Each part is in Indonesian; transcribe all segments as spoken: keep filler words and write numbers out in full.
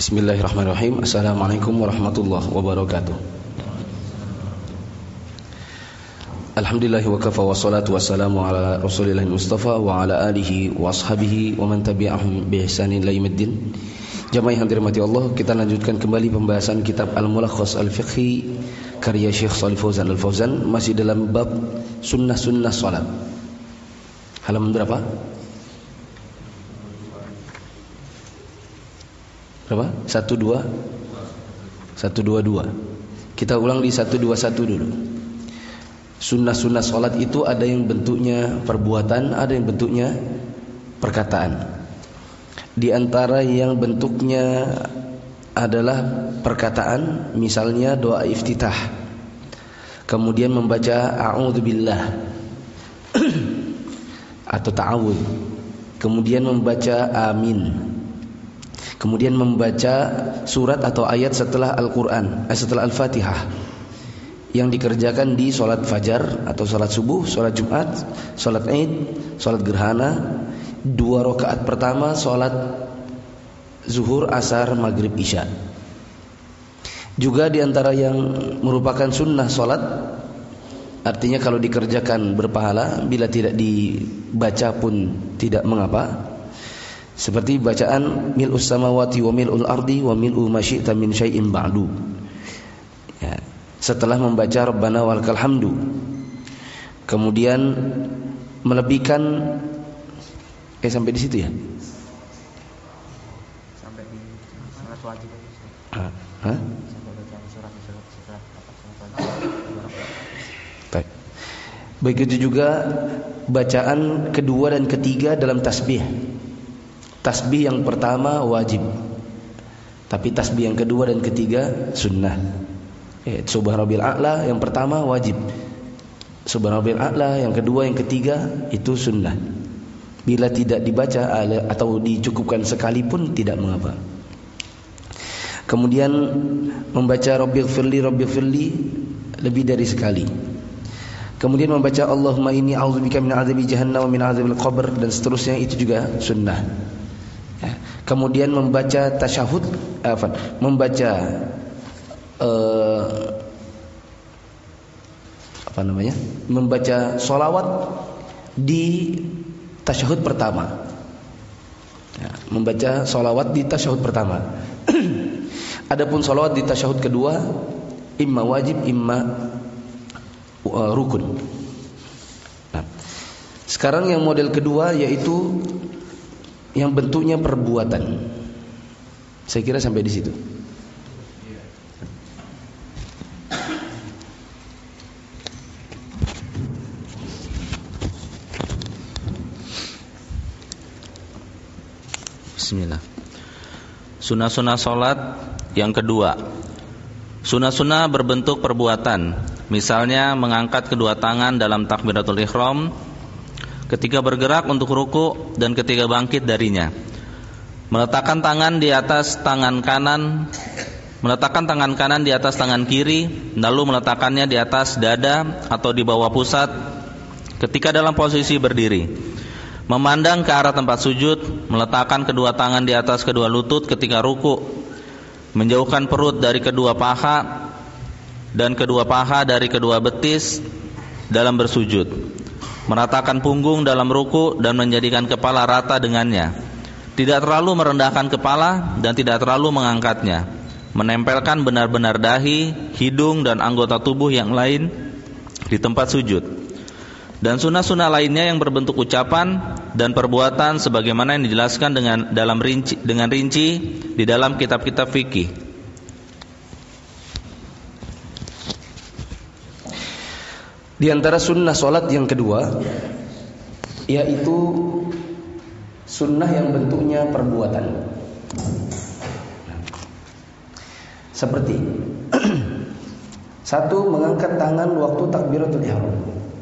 Bismillahirrahmanirrahim. Assalamualaikum warahmatullahi wabarakatuh. Alhamdulillah wa kafa wa salatu wassalamu ala Rasulillah Mustafa wa ala alihi wa ashabihi wa man tabi'ahum bi ihsanin ila yaumiddin. Jamaah yang dirahmati Allah, kita lanjutkan kembali pembahasan kitab Al-Mulakhas Al-Fiqhi karya Syekh Shalih Fauzan Al-Fauzan, masih dalam bab sunnah-sunnah salat. Halaman berapa? Berapa? Satu dua Satu dua dua. Kita ulang di satu dua satu dulu. Sunnah-sunnah salat itu ada yang bentuknya perbuatan, ada yang bentuknya perkataan. Di antara yang bentuknya adalah perkataan, misalnya doa iftitah, kemudian membaca a'udzubillah atau ta'awudz, kemudian membaca amin, kemudian membaca surat atau ayat setelah Al-Quran, eh, setelah Al-Fatihah, yang dikerjakan di sholat fajar atau sholat subuh, sholat Jumat, sholat Id, sholat gerhana, dua rakaat pertama sholat zuhur, asar, maghrib, isya. Juga diantara yang merupakan sunnah sholat, artinya kalau dikerjakan berpahala, bila tidak dibaca pun tidak mengapa, seperti bacaan mil'us samawati wa mil'ul ardi wa mil'u ma syi'ta min syai'in ba'du, ya, setelah membaca Rabbana walakal hamdu. Kemudian melebihkan eh sampai di situ ya? Sampai di surat wajib. Hah? Hah? Sampai baca surat surat surat apa? Baik. Begitu juga bacaan kedua dan ketiga dalam tasbih. Tasbih yang pertama wajib, tapi tasbih yang kedua dan ketiga sunnah. Eh, Subhana rabbil a'la yang pertama wajib, Subhana rabbil a'la yang kedua yang ketiga itu sunnah. Bila tidak dibaca atau dicukupkan sekalipun tidak mengapa. Kemudian membaca Rabbighfirli Rabbighfirli lebih dari sekali. Kemudian membaca Allahumma inni a'udzubika min adzabi jahannam wa min adzabil qabr, dan seterusnya, itu juga sunnah. Kemudian membaca tasyahud, apa? Membaca uh, apa namanya? Membaca sholawat di tasyahud pertama. Ya, membaca sholawat di tasyahud pertama. Adapun sholawat di tasyahud kedua, imma wajib, imma uh, rukun. Nah, sekarang yang model kedua yaitu yang bentuknya perbuatan. Saya kira sampai di situ. Bismillah. Sunnah-sunnah salat yang kedua. Sunnah-sunnah berbentuk perbuatan. Misalnya mengangkat kedua tangan dalam takbiratul ihram ketika bergerak untuk ruku dan ketika bangkit darinya. Meletakkan tangan di atas tangan kanan, meletakkan tangan kanan di atas tangan kiri, lalu meletakkannya di atas dada atau di bawah pusat ketika dalam posisi berdiri. Memandang ke arah tempat sujud, meletakkan kedua tangan di atas kedua lutut ketika ruku, menjauhkan perut dari kedua paha dan kedua paha dari kedua betis dalam bersujud, meratakan punggung dalam ruku dan menjadikan kepala rata dengannya, tidak terlalu merendahkan kepala dan tidak terlalu mengangkatnya, menempelkan benar-benar dahi, hidung dan anggota tubuh yang lain di tempat sujud, dan sunnah-sunnah lainnya yang berbentuk ucapan dan perbuatan sebagaimana yang dijelaskan dengan dalam rinci, dengan rinci di dalam kitab-kitab fikih. Di antara sunnah solat yang kedua yaitu sunnah yang bentuknya perbuatan. Seperti satu, mengangkat tangan waktu takbiratul ihram.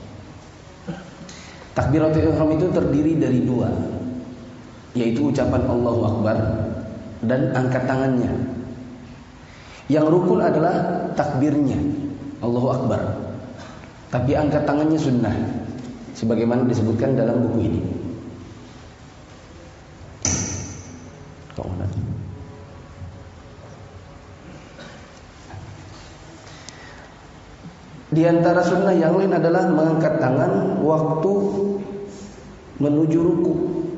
Takbiratul ihram itu terdiri dari dua, yaitu ucapan Allahu Akbar dan angkat tangannya. Yang rukun adalah takbirnya Allahu Akbar, tapi angkat tangannya sunnah, sebagaimana disebutkan dalam buku ini. Di antara sunnah yang lain adalah mengangkat tangan waktu menuju ruku.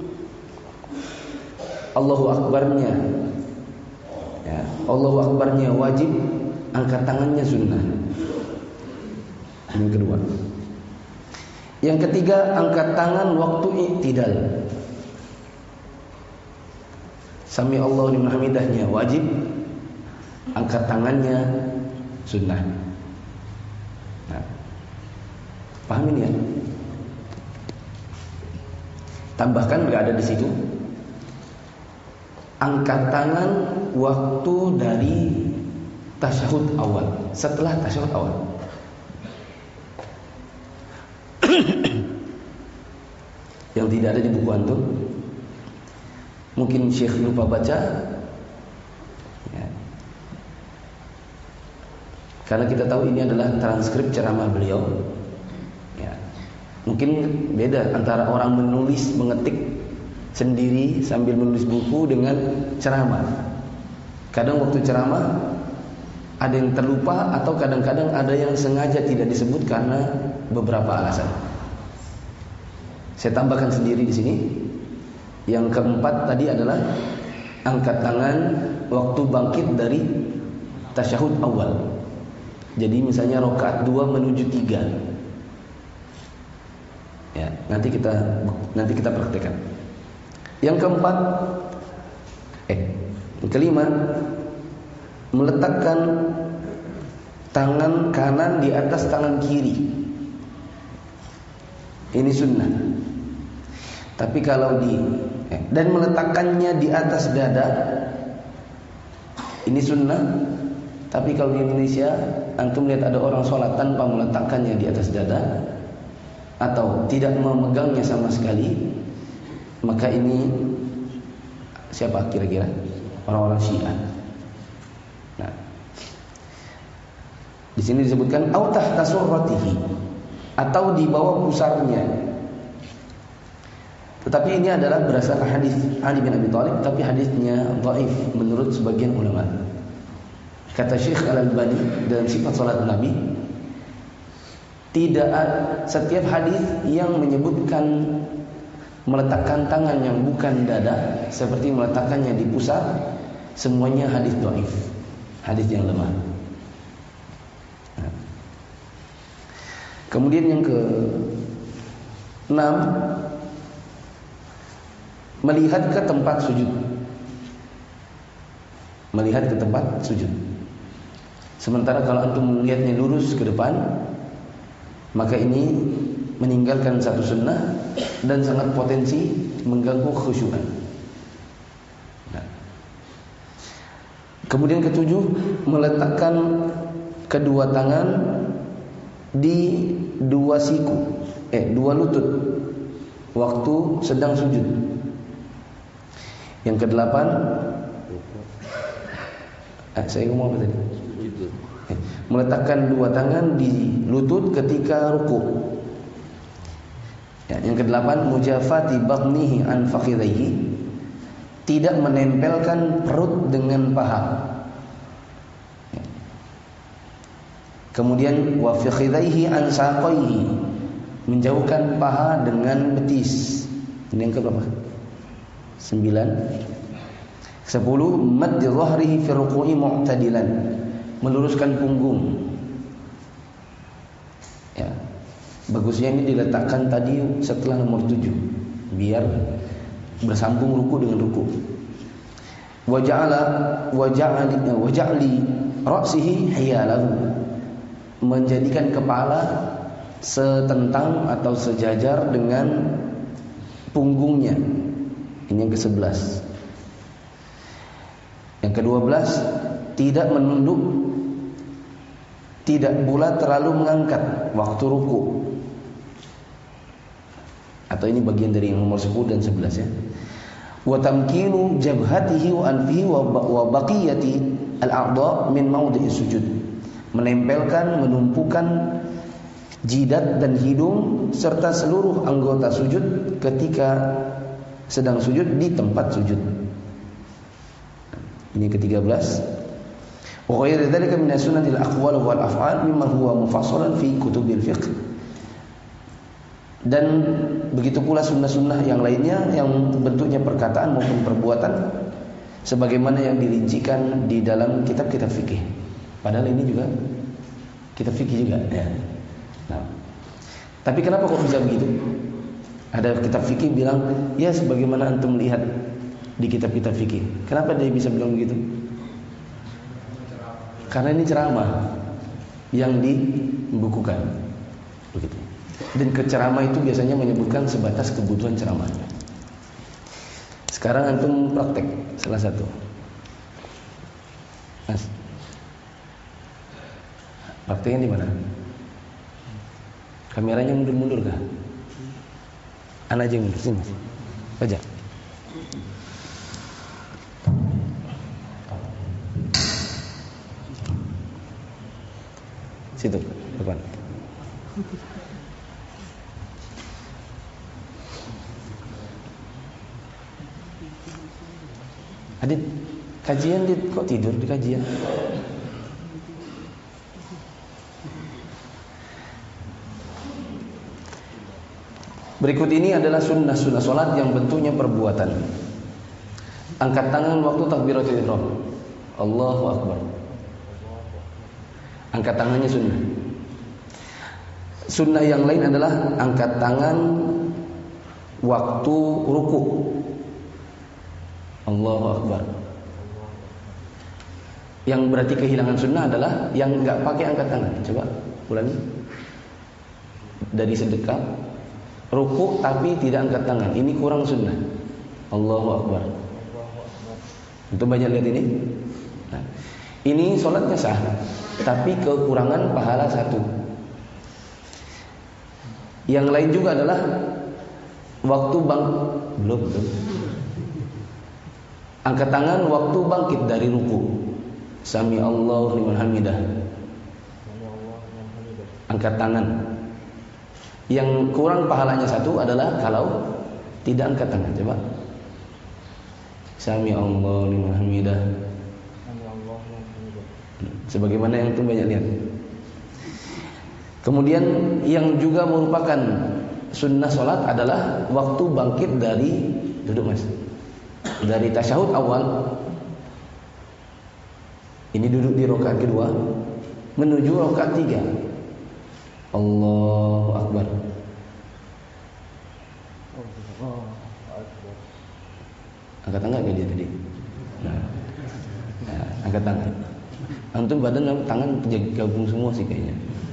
Allahu Akbarnya, ya, Allahu Akbarnya wajib, angkat tangannya sunnah. Yang kedua. Yang ketiga, angkat tangan waktu i'tidal. Sami Allahu liman hamidahnya wajib, angkat tangannya sunnah. Nah, paham ini ya? Tambahkan enggak ada di situ. Angkat tangan waktu dari tasyahud awal, setelah tasyahud awal. Yang tidak ada di buku antum, mungkin Syekh lupa baca, ya. Karena kita tahu ini adalah transkrip ceramah beliau, ya. Mungkin beda antara orang menulis, mengetik sendiri sambil menulis buku dengan ceramah. Kadang waktu ceramah ada yang terlupa, atau kadang-kadang ada yang sengaja tidak disebut karena beberapa alasan. Saya tambahkan sendiri di sini. Yang keempat tadi adalah angkat tangan waktu bangkit dari tasyahud awal. Jadi misalnya rakaat dua menuju tiga. Ya, nanti kita nanti kita praktekkan. Yang keempat, eh, yang kelima, meletakkan tangan kanan di atas tangan kiri. Ini sunnah. Tapi kalau di eh, dan meletakkannya di atas dada, ini sunnah. Tapi kalau di Indonesia antum lihat ada orang sholat tanpa meletakkannya di atas dada atau tidak memegangnya sama sekali, maka ini siapa kira-kira? Orang-orang Syiah. Nah, di sini disebutkan au tahta surratihi, atau di bawah pusarnya. Tetapi ini adalah berdasarkan hadis Ali bin Abi Thalib, tapi hadisnya dhaif menurut sebagian ulama. Kata Syekh Al-Albani dalam sifat salat Nabi, tidak setiap hadis yang menyebutkan meletakkan tangan yang bukan dada seperti meletakkannya di pusar, semuanya hadis dhaif, hadis yang lemah. Nah. Kemudian yang ke enam, melihat ke tempat sujud. Melihat ke tempat sujud. Sementara kalau antum melihatnya lurus ke depan, maka ini meninggalkan satu sunnah dan sangat potensi mengganggu khusyuan. Nah. Kemudian ketujuh, meletakkan kedua tangan di dua siku, eh dua lutut waktu sedang sujud. Yang kedelapan, eh, saya ngomong apa tadi? Eh, meletakkan dua tangan di lutut ketika ruku. Ya, yang kedelapan, mujafati batnihi an fakhidhihi, tidak menempelkan perut dengan paha. Ya. Kemudian wa fakhidhihi an saqaihi, menjauhkan paha dengan betis. Ini yang keberapa? Sembilan. Sepuluh, maddi dhahrihi fi ruku'i mu'tadilan, meluruskan punggung. Ya. Bagusnya ini diletakkan tadi setelah nomor tujuh, biar bersambung ruku dengan ruku. Wa ja'ala wa ja'ali wa ja'li ra'sihi hiyalahu, menjadikan kepala setentang atau sejajar dengan punggungnya. Ini yang kesebelas. Yang kedua belas, tidak menunduk, tidak pula terlalu mengangkat waktu ruku. Atau ini bagian dari nomor sepuluh dan sebelas ya. Wa tamkinu jabhatihi wa anfihi wa baqiyati al-a'dha min mawdi'is sujud, menempelkan, menumpukan jidat dan hidung serta seluruh anggota sujud ketika sedang sujud di tempat sujud. Ini ketiga belas. Wa ghairu dzalika min as-sunnatil aqwal wal af'al mimma huwa mufassalan fi kutubil fiqh. Dan begitu pula sunnah-sunnah yang lainnya yang bentuknya perkataan maupun perbuatan sebagaimana yang dirincikan di dalam kitab-kitab fikih. Padahal ini juga kitab fikih juga ya. Nah, tapi kenapa kok bisa begitu? Ada kitab fikih bilang, ya sebagaimana antum lihat di kitab-kitab fikih. Kenapa dia bisa bilang begitu? Karena ini ceramah yang dibukukan, begitu. Dan ceramah itu biasanya menyebutkan sebatas kebutuhan ceramahnya. Sekarang antum praktek salah satu. Mas, prakteknya di mana? Kameranya mundur-mundur kah? Anak aja yang mundur sini, Mas. Baca. Situ, depan. Adit, kajian Dit, kok tidur di kajian? Berikut ini adalah sunnah-sunnah sholat yang bentuknya perbuatan. Angkat tangan waktu takbiratul ihram. Allahu Akbar. Angkat tangannya sunnah. Sunnah yang lain adalah angkat tangan waktu ruku. Allahu Akbar. Yang berarti kehilangan sunnah adalah yang enggak pakai angkat tangan. Coba ulangi. Dari sedekap ruku tapi tidak angkat tangan. Ini kurang sunnah. Allahu Akbar. Itu banyak lihat ini. Nah, ini sholatnya sah, tapi kekurangan pahala satu. Yang lain juga adalah waktu bang belum belum. Angkat tangan waktu bangkit dari ruku. Sami Allahu liman hamidah. Angkat tangan. Yang kurang pahalanya satu adalah kalau tidak angkat tangan. Coba. Sami Allahu liman hamidah. Sebagaimana yang itu banyak lihat. Kemudian yang juga merupakan sunnah sholat adalah waktu bangkit dari duduk mas, dari tasyahud awal. Ini duduk di rakaat kedua menuju rakaat tiga. Allahu Akbar. Angkat tangan gak dia tadi? Nah, nah, angkat tangan. Antum badan tangan gabung semua sih kayaknya.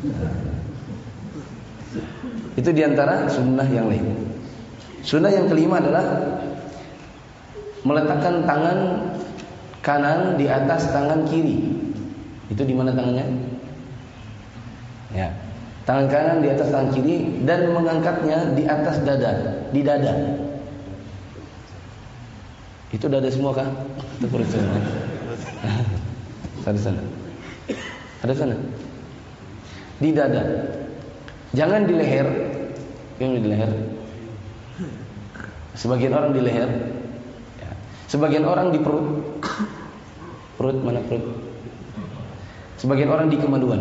Itu diantara sunnah yang lain. Sunnah yang kelima adalah meletakkan tangan kanan di atas tangan kiri. Itu di mana tangannya? Ya, tangan kanan di atas tangan kiri dan mengangkatnya di atas dada, di dada. Itu dada semua kah? Itu perut semua. Ada sana. Ada sana. Di dada. Jangan di leher. Yang di leher. Sebagian orang di leher. Ya. Sebagian orang di perut. Perut mana perut? Sebagian orang di kemaluan.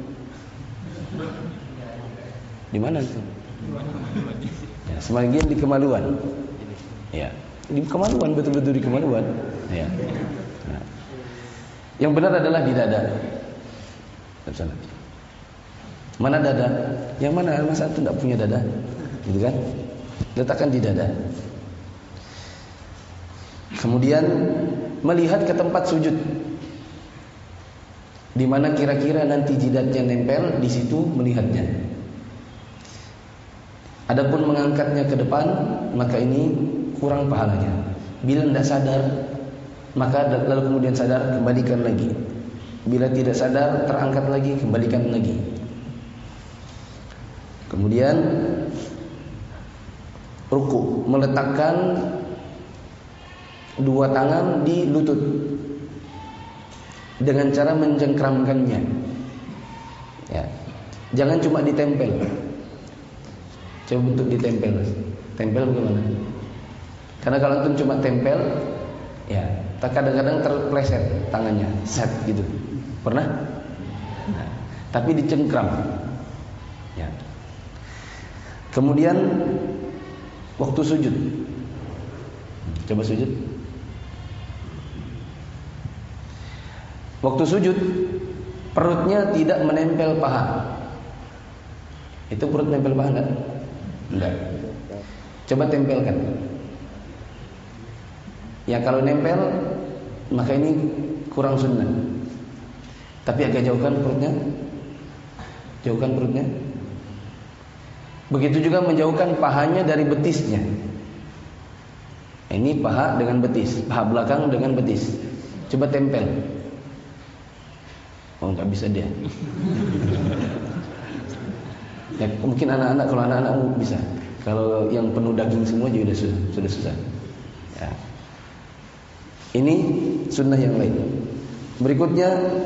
Di mana itu? Ya, sebagian di kemaluan. Ya. Di kemaluan, betul-betul di kemaluan. Ya. Nah. Yang benar adalah di dada. Sana. Mana dada? Yang mana? Masa itu tidak punya dada? Gitu kan? Letakkan di dada. Kemudian melihat ke tempat sujud, di mana kira-kira nanti jidatnya nempel, di situ melihatnya. Adapun mengangkatnya ke depan, maka ini kurang pahalanya. Bila tidak sadar, maka lalu kemudian sadar, kembalikan lagi. Bila tidak sadar, terangkat lagi, kembalikan lagi. Kemudian ruku, meletakkan dua tangan di lutut dengan cara mencengkramkannya. Ya. Jangan cuma ditempel. Coba bentuk ditempel. Tempel bagaimana? Karena kalau itu cuma tempel, ya, kadang-kadang terpleset tangannya, set gitu. Pernah? Nah, tapi dicengkram. Ya. Kemudian waktu sujud, coba sujud. Waktu sujud, perutnya tidak menempel paha. Itu perut nempel paha enggak? Enggak. Coba tempelkan. Ya kalau nempel, maka ini kurang sunnah. Tapi agak jauhkan perutnya. Jauhkan perutnya. Begitu juga menjauhkan pahanya dari betisnya. Ini paha dengan betis, paha belakang dengan betis. Coba tempel. Oh, nggak bisa dia. Ya, mungkin anak-anak, kalau anak-anak bisa. Kalau yang penuh daging semua juga sudah sudah susah. Ya. Ini sunnah yang lain. Berikutnya,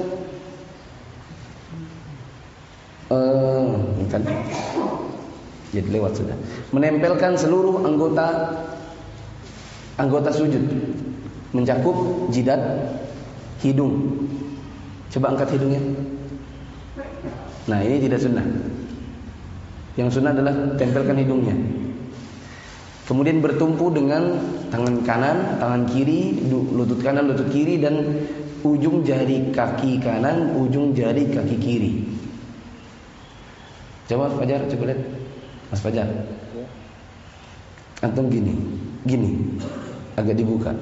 uh, kan, jadi lewat sudah. Menempelkan seluruh anggota anggota sujud, mencakup jidat, hidung. Coba angkat hidungnya. Nah, ini tidak sunnah. Yang sunnah adalah tempelkan hidungnya. Kemudian bertumpu dengan tangan kanan, tangan kiri, lutut kanan, lutut kiri, dan ujung jari kaki kanan, ujung jari kaki kiri. Coba Mas Fajar, coba lihat. Mas Fajar. Antum gini, gini, agak dibuka.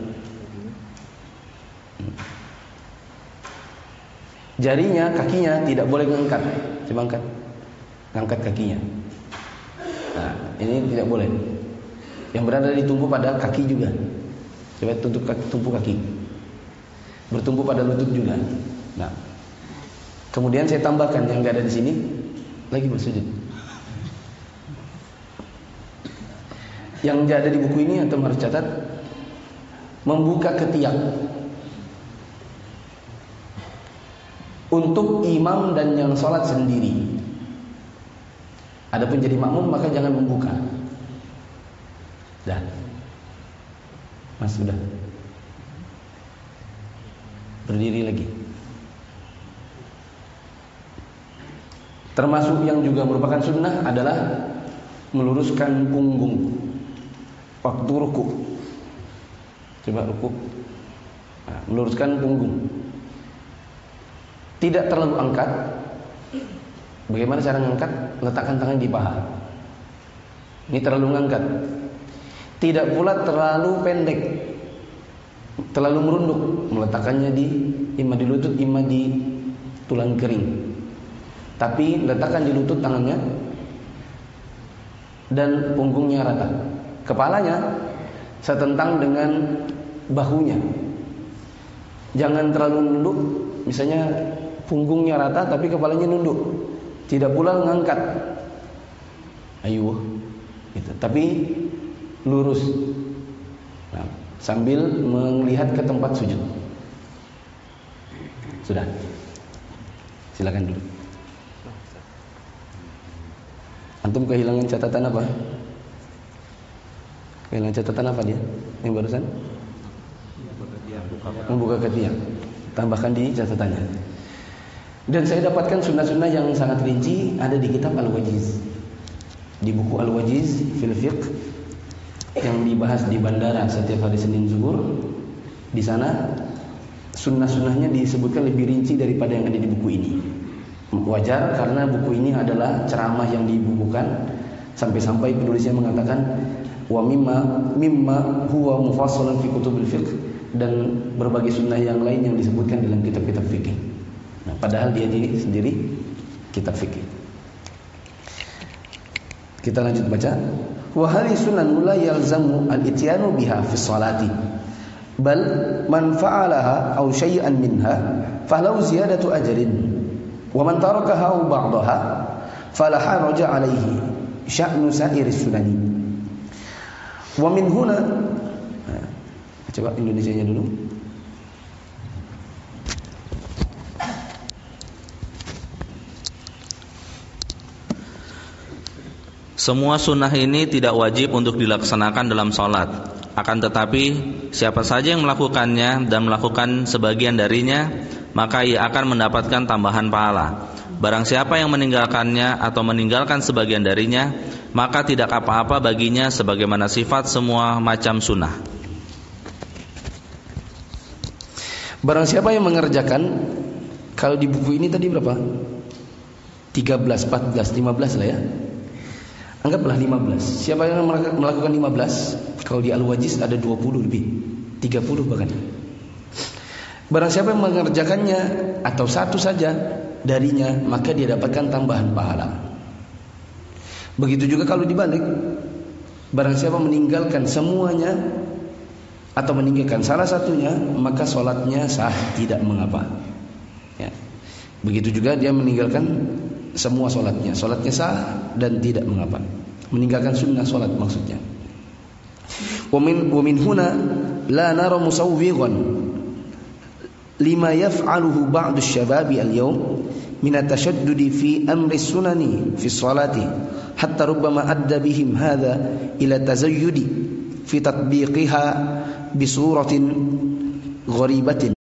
Jarinya, kakinya tidak boleh ngangkat. Coba angkat. Angkat kakinya. Nah, ini tidak boleh. Yang berada di tumpu pada kaki juga. Coba tutup kaki, tumpu kaki. Bertumpu pada lutut juga. Nah. Kemudian saya tambahkan yang enggak ada di sini, lagi bersujud. Yang enggak ada di buku ini antum harus catat, membuka ketiak. Untuk imam dan yang sholat sendiri. Adapun jadi makmum maka jangan membuka. Dah. Mas sudah. Berdiri lagi. Termasuk yang juga merupakan sunnah adalah meluruskan punggung waktu ruku. Coba ruku. Nah, meluruskan punggung. Tidak terlalu angkat. Bagaimana cara mengangkat? Letakkan tangan di paha. Ini terlalu mengangkat. Tidak pula terlalu pendek, terlalu merunduk. Meletakkannya di imma di lutut, imma di tulang kering. Tapi letakkan di lutut tangannya dan punggungnya rata. Kepalanya setentang dengan bahunya. Jangan terlalu nunduk. Misalnya punggungnya rata tapi kepalanya nunduk. Tidak pula mengangkat. Ayo gitu. Tapi lurus. Nah, sambil melihat ke tempat sujud. Sudah. Silakan dulu. Antum kehilangan catatan apa? Kehilangan catatan apa dia? Yang barusan? Membuka ketiak. Tambahkan di catatannya. Dan saya dapatkan sunnah-sunnah yang sangat rinci ada di kitab Al-Wajiz. Di buku Al-Wajiz fil Fiqh yang dibahas di bandara setiap hari Senin zuhur. Di sana sunnah-sunnahnya disebutkan lebih rinci daripada yang ada di buku ini. Wajar karena buku ini adalah ceramah yang dibukukan sampai-sampai penulisnya mengatakan wa mimma mimma huwa mufassalan fi kutubil fiqh, dan berbagai sunnah yang lain yang disebutkan dalam kitab-kitab fikih. Nah, padahal dia diri sendiri kitab fikih. Kita lanjut baca. Wa hali sunan la yalzamu al-ityanu biha fi sholati. Bal man fa'alaha aw syai'an minha falahu ziyadatu ajrin. Wa man tarakaha aw ba'daha fala haraja alayhi sya'nu sa'iris sunani. Wa min huna, nah, coba Indonesianya dulu. Semua sunnah ini tidak wajib untuk dilaksanakan dalam sholat. Akan tetapi siapa saja yang melakukannya dan melakukan sebagian darinya, maka ia akan mendapatkan tambahan pahala. Barang siapa yang meninggalkannya atau meninggalkan sebagian darinya, maka tidak apa-apa baginya sebagaimana sifat semua macam sunnah. Barang siapa yang mengerjakan, kalau di buku ini tadi berapa? tiga belas, empat belas, lima belas lah ya. Anggaplah lima belas. Siapa yang melakukan lima belas? Kalau di Al-Wajiz ada dua puluh lebih, tiga puluh bahkan. Barang siapa yang mengerjakannya atau satu saja darinya, maka dia dapatkan tambahan pahala. Begitu juga kalau dibalik, barang siapa meninggalkan semuanya atau meninggalkan salah satunya, maka sholatnya sah, tidak mengapa ya. Begitu juga dia meninggalkan semua sholatnya, sholatnya sah dan tidak mengapa. Meninggalkan sunnah sholat maksudnya. Wamin wamin huna la nara musawwighan lima yaf'aluhu ba'du syababi al-yawm min at-tashaddudi fi amri sunani fi sholati hatta rubbama adda bihim hadha ila tazayyudi fi tatbiqiha bi suratin gharibatin